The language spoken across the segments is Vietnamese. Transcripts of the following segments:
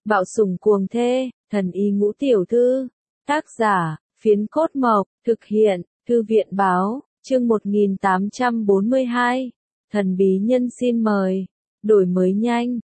Bạo sủng cuồng thê, thần y ngũ tiểu thư. Tác giả, Phiến Cốt Mộc, thực hiện, Thư viện báo, chương 1842. Thần bí nhân xin mời. Đổi mới nhanh,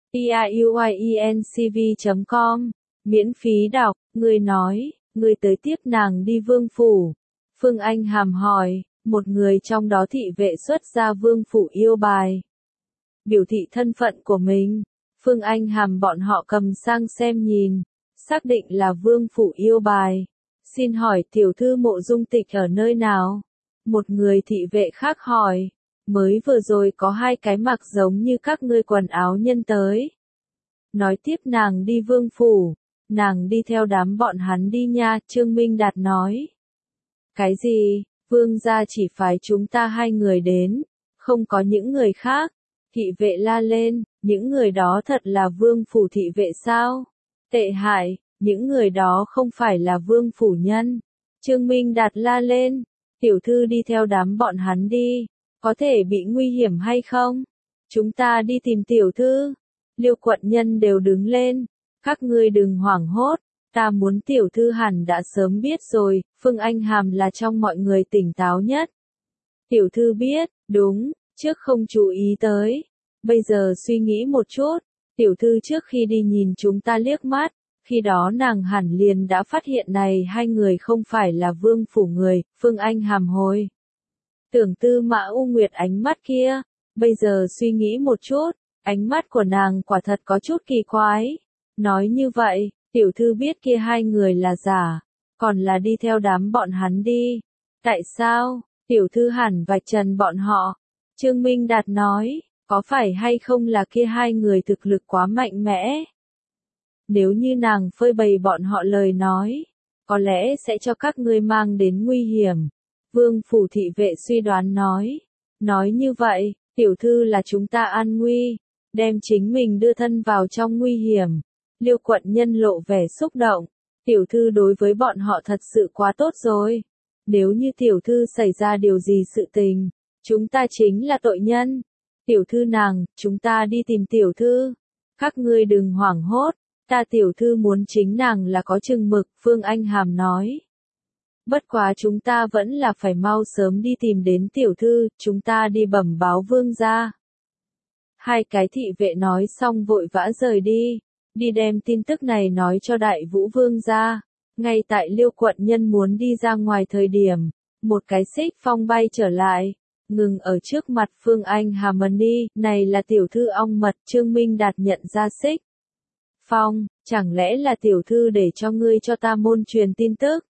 piuiencv.com. Miễn phí đọc, người nói, người tới tiếp nàng đi vương phủ. Phương Anh Hàm hỏi, một người trong đó thị vệ xuất ra vương phủ yêu bài. Biểu thị thân phận của mình. Phương Anh Hàm bọn họ cầm sang xem nhìn, xác định là vương phủ yêu bài. Xin hỏi tiểu thư Mộ Dung Tịch ở nơi nào? Một người thị vệ khác hỏi, mới vừa rồi có hai cái mặc giống như các ngươi quần áo nhân tới. Nói tiếp nàng đi vương phủ, nàng đi theo đám bọn hắn đi nha, Trương Minh Đạt nói. Cái gì, vương gia chỉ phái chúng ta hai người đến, không có những người khác. Thị vệ la lên, những người đó thật là vương phủ thị vệ sao? Tệ hại, những người đó không phải là vương phủ nhân. Trương Minh Đạt la lên, tiểu thư đi theo đám bọn hắn đi, có thể bị nguy hiểm hay không? Chúng ta đi tìm tiểu thư. Liêu quận nhân đều đứng lên, các ngươi đừng hoảng hốt, ta muốn tiểu thư hẳn đã sớm biết rồi, Phương Anh Hàm là trong mọi người tỉnh táo nhất. Tiểu thư biết, đúng. Trước không chú ý tới, bây giờ suy nghĩ một chút, tiểu thư trước khi đi nhìn chúng ta liếc mắt, khi đó nàng hẳn liền đã phát hiện này hai người không phải là vương phủ người, Phương Anh Hàm hồi. Tưởng Tư Mã U Nguyệt ánh mắt kia, bây giờ suy nghĩ một chút, ánh mắt của nàng quả thật có chút kỳ quái. Nói như vậy, tiểu thư biết kia hai người là giả, còn là đi theo đám bọn hắn đi. Tại sao, tiểu thư hẳn vạch trần bọn họ? Trương Minh Đạt nói, có phải hay không là kia hai người thực lực quá mạnh mẽ? Nếu như nàng phơi bày bọn họ lời nói, có lẽ sẽ cho các ngươi mang đến nguy hiểm. Vương phủ thị vệ suy đoán nói như vậy, tiểu thư là chúng ta an nguy, đem chính mình đưa thân vào trong nguy hiểm. Liêu quận nhân lộ vẻ xúc động, tiểu thư đối với bọn họ thật sự quá tốt rồi. Nếu như tiểu thư xảy ra điều gì sự tình, chúng ta chính là tội nhân. Tiểu thư nàng, chúng ta đi tìm tiểu thư. Các ngươi đừng hoảng hốt, ta tiểu thư muốn chính nàng là có chừng mực, Phương Anh Hàm nói. Bất quá chúng ta vẫn là phải mau sớm đi tìm đến tiểu thư, chúng ta đi bẩm báo vương gia. Hai cái thị vệ nói xong vội vã rời đi đem tin tức này nói cho Đại Vũ vương gia. Ngay tại Liêu quận nhân muốn đi ra ngoài thời điểm, một cái xích phong bay trở lại, ngừng ở trước mặt Phương Anh Harmony, này là tiểu thư ong mật. Trương Minh Đạt nhận ra xích phong, chẳng lẽ là tiểu thư để cho ngươi cho ta môn truyền tin tức?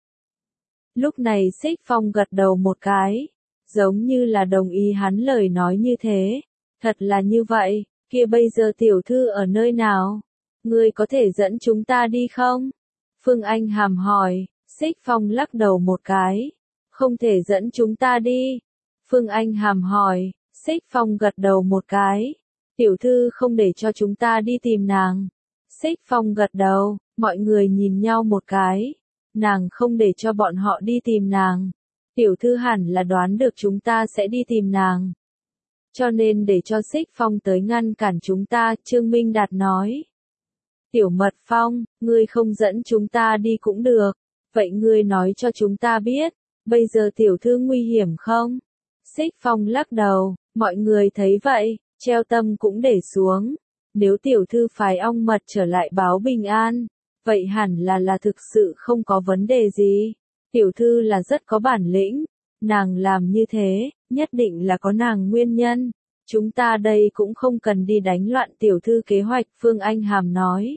Lúc này xích phong gật đầu một cái, giống như là đồng ý hắn lời nói như thế. Thật là như vậy, kia bây giờ tiểu thư ở nơi nào? Ngươi có thể dẫn chúng ta đi không? Phương Anh Hàm hỏi, xích phong lắc đầu một cái. Không thể dẫn chúng ta đi. Phương Anh Hàm hỏi, xích phong gật đầu một cái. Tiểu thư không để cho chúng ta đi tìm nàng. Xích phong gật đầu, mọi người nhìn nhau một cái. Nàng không để cho bọn họ đi tìm nàng. Tiểu thư hẳn là đoán được chúng ta sẽ đi tìm nàng. Cho nên để cho xích phong tới ngăn cản chúng ta, Trương Minh Đạt nói. Tiểu Mật Phong, ngươi không dẫn chúng ta đi cũng được. Vậy ngươi nói cho chúng ta biết, bây giờ tiểu thư nguy hiểm không? Xích phong lắc đầu, mọi người thấy vậy, treo tâm cũng để xuống. Nếu tiểu thư phái ong mật trở lại báo bình an, vậy hẳn là thực sự không có vấn đề gì. Tiểu thư là rất có bản lĩnh, nàng làm như thế, nhất định là có nàng nguyên nhân. Chúng ta đây cũng không cần đi đánh loạn tiểu thư kế hoạch, Phương Anh Hàm nói.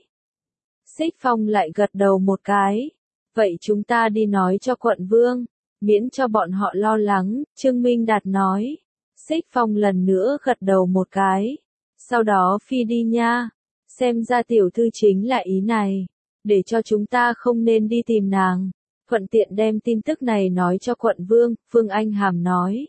Xích phong lại gật đầu một cái. Vậy chúng ta đi nói cho quận vương, miễn cho bọn họ lo lắng, Trương Minh Đạt nói. Xích phong lần nữa gật đầu một cái. Sau đó phi đi nha. Xem ra tiểu thư chính là ý này. Để cho chúng ta không nên đi tìm nàng. Thuận tiện đem tin tức này nói cho quận vương, Phương Anh Hàm nói.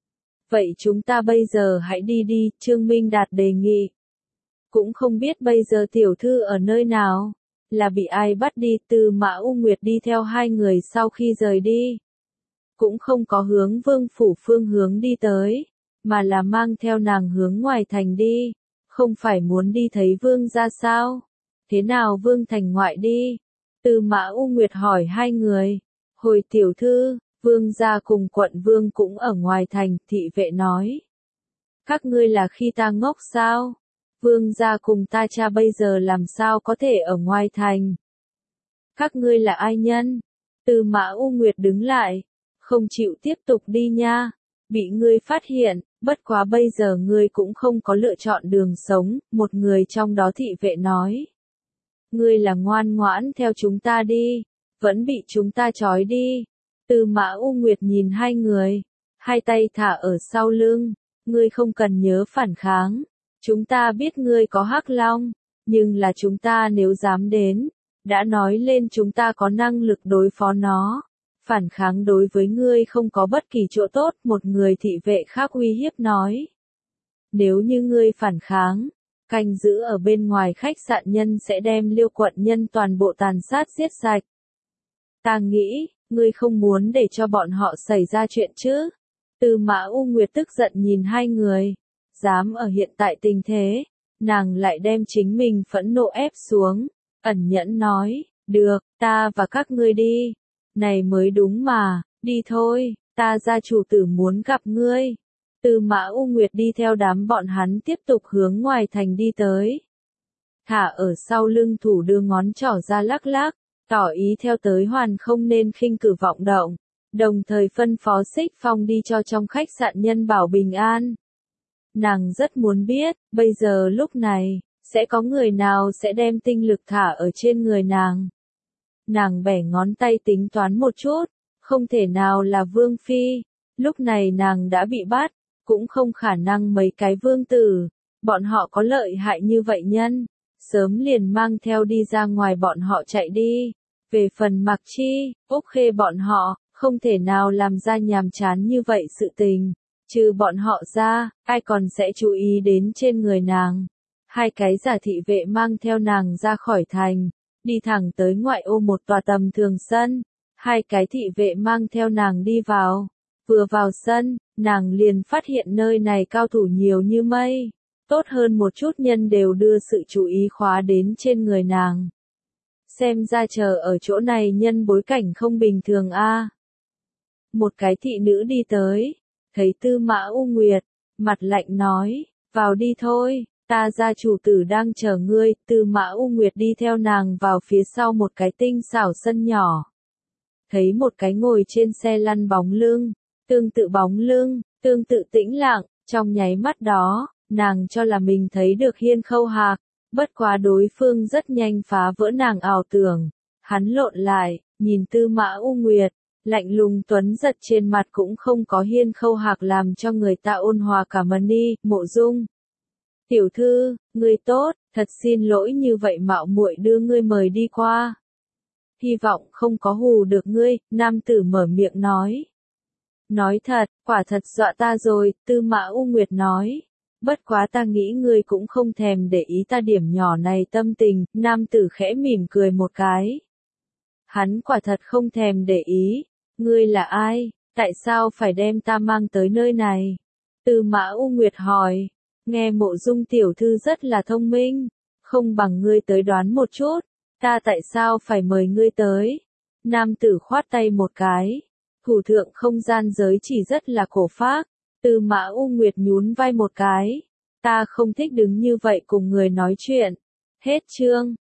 Vậy chúng ta bây giờ hãy đi, Trương Minh Đạt đề nghị. Cũng không biết bây giờ tiểu thư ở nơi nào. Là bị ai bắt đi? Tư Mã U Nguyệt đi theo hai người sau khi rời đi. Cũng không có hướng vương phủ phương hướng đi tới, mà là mang theo nàng hướng ngoài thành đi. Không phải muốn đi thấy vương gia sao? Thế nào Vương Thành ngoại đi? Tư Mã U Nguyệt hỏi hai người. Hồi tiểu thư, Vương gia cùng quận Vương cũng ở ngoài thành, thị vệ nói. Các ngươi là khi ta ngốc sao? Vương gia cùng ta cha bây giờ làm sao có thể ở ngoài thành? Các ngươi là ai nhân? Tư Mã U Nguyệt đứng lại, không chịu tiếp tục đi nha. Bị ngươi phát hiện, bất quá bây giờ ngươi cũng không có lựa chọn đường sống, một người trong đó thị vệ nói. Ngươi là ngoan ngoãn theo chúng ta đi, vẫn bị chúng ta trói đi. Tư Mã U Nguyệt nhìn hai người, hai tay thả ở sau lưng, ngươi không cần nhớ phản kháng. Chúng ta biết ngươi có hắc long, nhưng là chúng ta nếu dám đến, đã nói lên chúng ta có năng lực đối phó nó. Phản kháng đối với ngươi không có bất kỳ chỗ tốt, một người thị vệ khác uy hiếp nói. Nếu như ngươi phản kháng, canh giữ ở bên ngoài khách sạn nhân sẽ đem Liêu quận nhân toàn bộ tàn sát giết sạch. Ta nghĩ, ngươi không muốn để cho bọn họ xảy ra chuyện chứ? Tư Mã U Nguyệt tức giận nhìn hai người, dám ở hiện tại tình thế, nàng lại đem chính mình phẫn nộ ép xuống, ẩn nhẫn nói, được, ta và các ngươi đi. Này mới đúng mà, đi thôi, ta gia chủ tử muốn gặp ngươi. Tư Mã U Nguyệt đi theo đám bọn hắn tiếp tục hướng ngoài thành đi tới. Thả ở sau lưng thủ đưa ngón trỏ ra lắc lắc, tỏ ý theo tới hoàn không nên khinh cử vọng động, đồng thời phân phó Xích Phong đi cho trong khách sạn nhân bảo bình an. Nàng rất muốn biết, bây giờ lúc này, sẽ có người nào sẽ đem tinh lực thả ở trên người nàng. Nàng bẻ ngón tay tính toán một chút, không thể nào là Vương Phi, lúc này nàng đã bị bắt, cũng không khả năng mấy cái vương tử, bọn họ có lợi hại như vậy nhân, sớm liền mang theo đi ra ngoài bọn họ chạy đi. Về phần Mặc Chi, Úc Khê bọn họ, không thể nào làm ra nhàm chán như vậy sự tình, trừ bọn họ ra, ai còn sẽ chú ý đến trên người nàng. Hai cái giả thị vệ mang theo nàng ra khỏi thành, đi thẳng tới ngoại ô một tòa tầm thường sân, hai cái thị vệ mang theo nàng đi vào. Vừa vào sân, nàng liền phát hiện nơi này cao thủ nhiều như mây, tốt hơn một chút nhân đều đưa sự chú ý khóa đến trên người nàng. Xem ra chờ ở chỗ này nhân bối cảnh không bình thường a. Một cái thị nữ đi tới, thấy Tư Mã U Nguyệt, mặt lạnh nói, vào đi thôi, ta gia chủ tử đang chờ ngươi. Tư Mã U Nguyệt đi theo nàng vào phía sau một cái tinh xảo sân nhỏ. Thấy một cái ngồi trên xe lăn bóng lưng, tương tự bóng lưng, tương tự tĩnh lặng, trong nháy mắt đó, nàng cho là mình thấy được Hiên Khâu Hạc, bất quá đối phương rất nhanh phá vỡ nàng ảo tưởng. Hắn lộn lại, nhìn Tư Mã U Nguyệt, lạnh lùng tuấn giật trên mặt cũng không có Hiên Khâu Hạc làm cho người ta ôn hòa cả mân đi. Mộ Dung tiểu thư, ngươi tốt, thật xin lỗi như vậy mạo muội đưa ngươi mời đi qua. Hy vọng không có hù được ngươi, nam tử mở miệng nói. Nói thật, quả thật dọa ta rồi, Tư Mã U Nguyệt nói. Bất quá ta nghĩ ngươi cũng không thèm để ý ta điểm nhỏ này tâm tình, nam tử khẽ mỉm cười một cái. Hắn quả thật không thèm để ý, ngươi là ai, tại sao phải đem ta mang tới nơi này? Tư Mã U Nguyệt hỏi, nghe Mộ Dung tiểu thư rất là thông minh, không bằng ngươi tới đoán một chút, ta tại sao phải mời ngươi tới? Nam tử khoát tay một cái, thủ thượng không gian giới chỉ rất là cổ phác. Tư Mã U Nguyệt nhún vai một cái, ta không thích đứng như vậy cùng người nói chuyện. Hết chương.